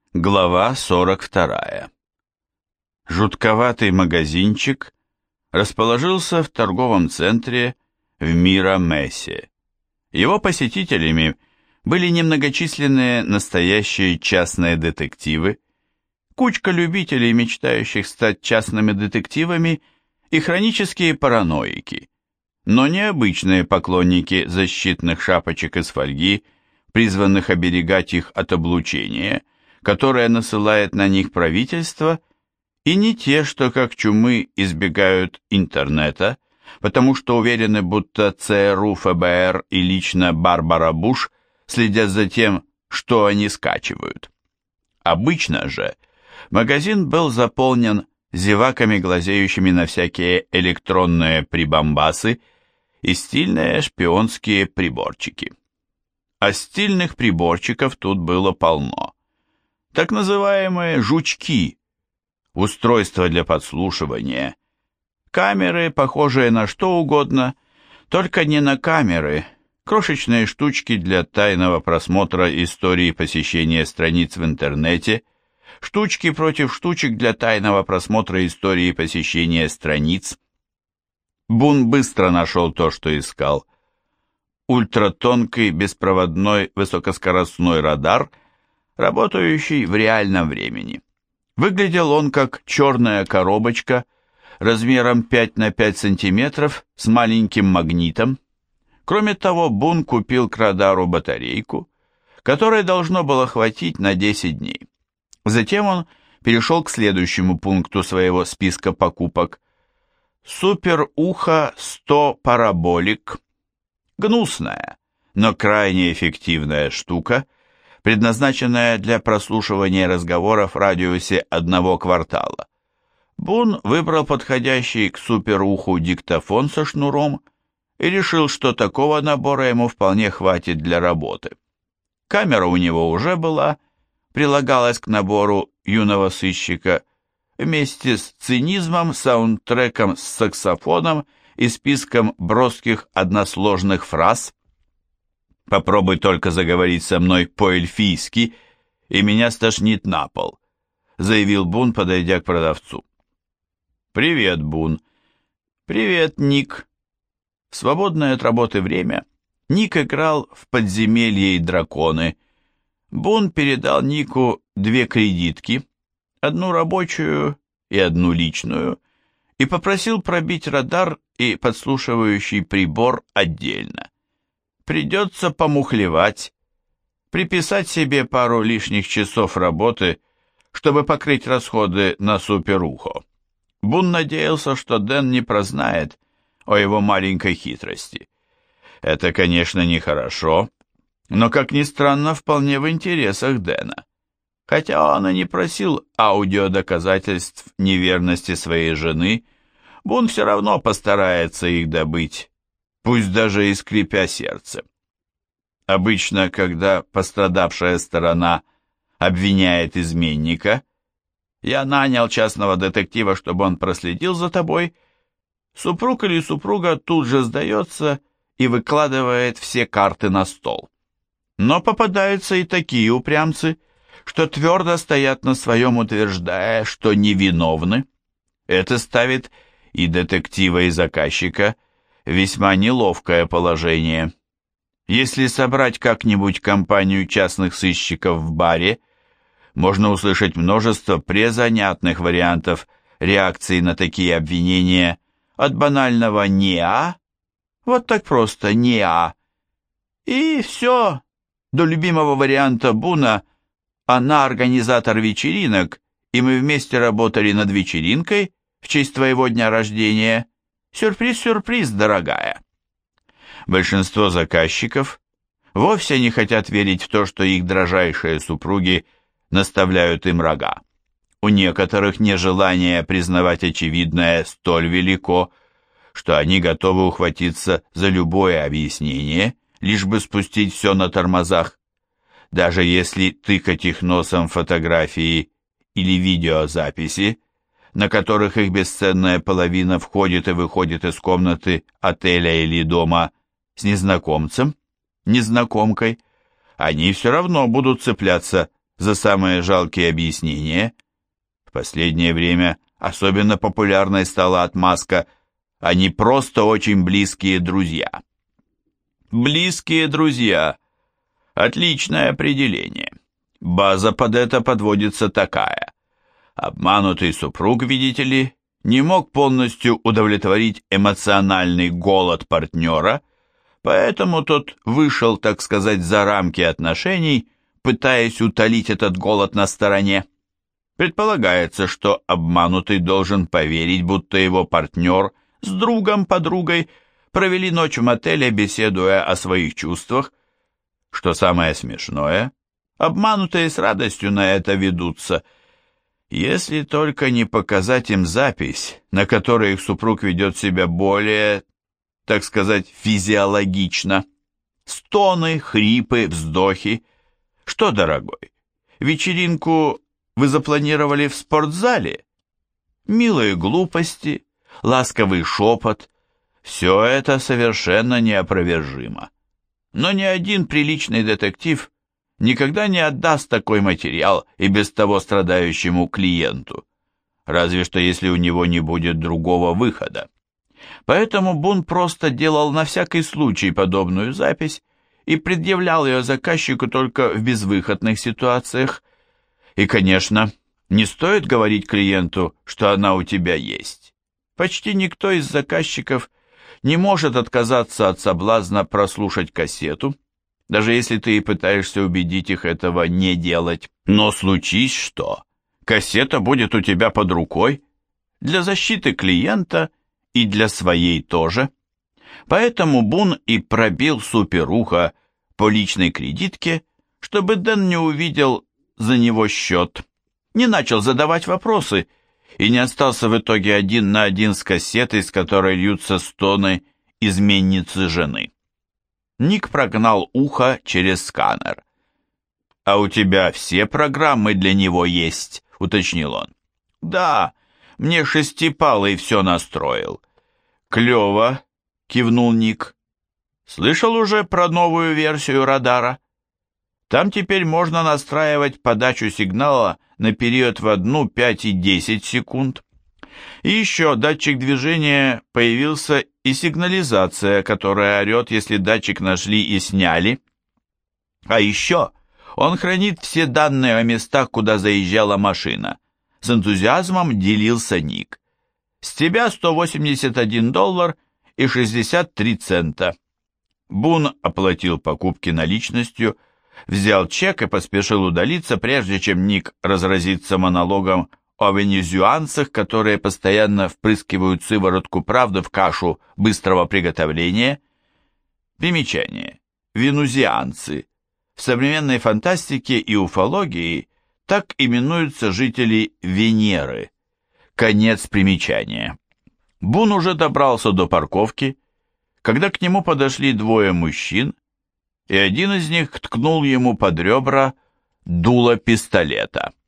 Глава 42. Жутковатый магазинчик расположился в торговом центре в Мира-Мессе. Его посетителями были немногочисленные настоящие частные детективы, кучка любителей, мечтающих стать частными детективами, и хронические параноики, но не обычные поклонники защитных шапочек из фольги, призванных оберегать их от облучения, которое насылает на них правительство, и не те, что как чумы избегают интернета, потому что уверены, будто ЦРУ, ФБР и лично Барбара Буш следят за тем, что они скачивают. Обычно же магазин был заполнен зеваками, глазеющими на всякие электронные прибамбасы и стильные шпионские приборчики. А стильных приборчиков тут было полно. Так называемые жучки, устройства для подслушивания, камеры, похожие на что угодно, только не на камеры, крошечные штучки для тайного просмотра истории посещения страниц в интернете, штучки против штучек для тайного просмотра истории посещения страниц. Бун быстро нашел то, что искал. Ультратонкий беспроводной высокоскоростной радар, работающий в реальном времени. Выглядел он как черная коробочка размером 5 на 5 сантиметров с маленьким магнитом. Кроме того, Бун купил к радару батарейку, которой должно было хватить на 10 дней. Затем он перешел к следующему пункту своего списка покупок. Супер-ухо 100 параболик. Гнусная, но крайне эффективная штука, предназначенная для прослушивания разговоров в радиусе 1 квартала. Бун выбрал подходящий к суперуху диктофон со шнуром и решил, что такого набора ему вполне хватит для работы. Камера у него уже была, прилагалась к набору юного сыщика вместе с цинизмом, саундтреком с саксофоном и списком броских односложных фраз. «Попробуй только заговорить со мной по-эльфийски, и меня стошнит на пол», заявил Бун, подойдя к продавцу. «Привет, Бун». «Привет, Ник». В свободное от работы время Ник играл в «Подземелье и драконы». Бун передал Нику 2 кредитки, одну рабочую и одну личную, и попросил пробить радар и подслушивающий прибор отдельно. Придется помухлевать, приписать себе пару лишних часов работы, чтобы покрыть расходы на суперухо. Бун надеялся, что Дэн не прознает о его маленькой хитрости. Это, конечно, нехорошо, но, как ни странно, вполне в интересах Дэна. Хотя он и не просил аудиодоказательств неверности своей жены, Бун все равно постарается их добыть, пусть даже и скрипя сердце. Обычно, когда пострадавшая сторона обвиняет изменника, «Я нанял частного детектива, чтобы он проследил за тобой», супруг или супруга тут же сдается и выкладывает все карты на стол. Но попадаются и такие упрямцы, что твердо стоят на своем, утверждая, что невиновны. Это ставит и детектива, и заказчика в весьма неловкое положение. Если собрать как-нибудь компанию частных сыщиков в баре, можно услышать множество презанятных вариантов реакции на такие обвинения, от банального «неа», вот так просто «неа», и все, до любимого варианта Буна «она организатор вечеринок, и мы вместе работали над вечеринкой в честь твоего дня рождения. Сюрприз-сюрприз, дорогая». Большинство заказчиков вовсе не хотят верить в то, что их дрожайшие супруги наставляют им рога. У некоторых нежелание признавать очевидное столь велико, что они готовы ухватиться за любое объяснение, лишь бы спустить все на тормозах. Даже если тыкать их носом в фотографии или видеозаписи, на которых их бесценная половина входит и выходит из комнаты отеля или дома с незнакомцем, незнакомкой, они все равно будут цепляться за самые жалкие объяснения. В последнее время особенно популярной стала отмазка «они просто очень близкие друзья». Близкие друзья – отличное определение. База под это подводится такая. Обманутый супруг, видите ли, не мог полностью удовлетворить эмоциональный голод партнера, поэтому тот вышел, так сказать, за рамки отношений, пытаясь утолить этот голод на стороне. Предполагается, что обманутый должен поверить, будто его партнер с другом-подругой провели ночь в мотеле, беседуя о своих чувствах. Что самое смешное, обманутые с радостью на это ведутся, если только не показать им запись, на которой их супруг ведет себя более, так сказать, физиологично. Стоны, хрипы, вздохи. Что, дорогой, вечеринку вы запланировали в спортзале? Милые глупости, ласковый шепот – все это совершенно неопровержимо. Но ни один приличный детектив никогда не отдаст такой материал и без того страдающему клиенту, разве что если у него не будет другого выхода. Поэтому Бун просто делал на всякий случай подобную запись и предъявлял ее заказчику только в безвыходных ситуациях. И, конечно, не стоит говорить клиенту, что она у тебя есть. Почти никто из заказчиков не может отказаться от соблазна прослушать кассету, даже если ты и пытаешься убедить их этого не делать. Но случись что, кассета будет у тебя под рукой для защиты клиента и для своей тоже. Поэтому Бун и пробил суперухо по личной кредитке, чтобы Дэн не увидел за него счет, не начал задавать вопросы и не остался в итоге один на один с кассетой, с которой льются стоны изменницы жены. Ник прогнал ухо через сканер. «А у тебя все программы для него есть?» — уточнил он. «Да, мне шестипалый все настроил». «Клево», — кивнул Ник. «Слышал уже про новую версию радара? Там теперь можно настраивать подачу сигнала на период в 1, 5 и 10 секунд. И еще датчик движения появился и сигнализация, которая орет, если датчик нашли и сняли. А еще он хранит все данные о местах, куда заезжала машина. С энтузиазмом делился Ник. С тебя $181 и 63 цента. Бун оплатил покупки наличностью, взял чек и поспешил удалиться, прежде чем Ник разразится монологом о венезуанцах, которые постоянно впрыскивают сыворотку правды в кашу быстрого приготовления. Примечание. Венезуанцы. В современной фантастике и уфологии так именуются жители Венеры. Конец примечания. Бун уже добрался до парковки, когда к нему подошли двое мужчин, и один из них ткнул ему под ребра дуло пистолета.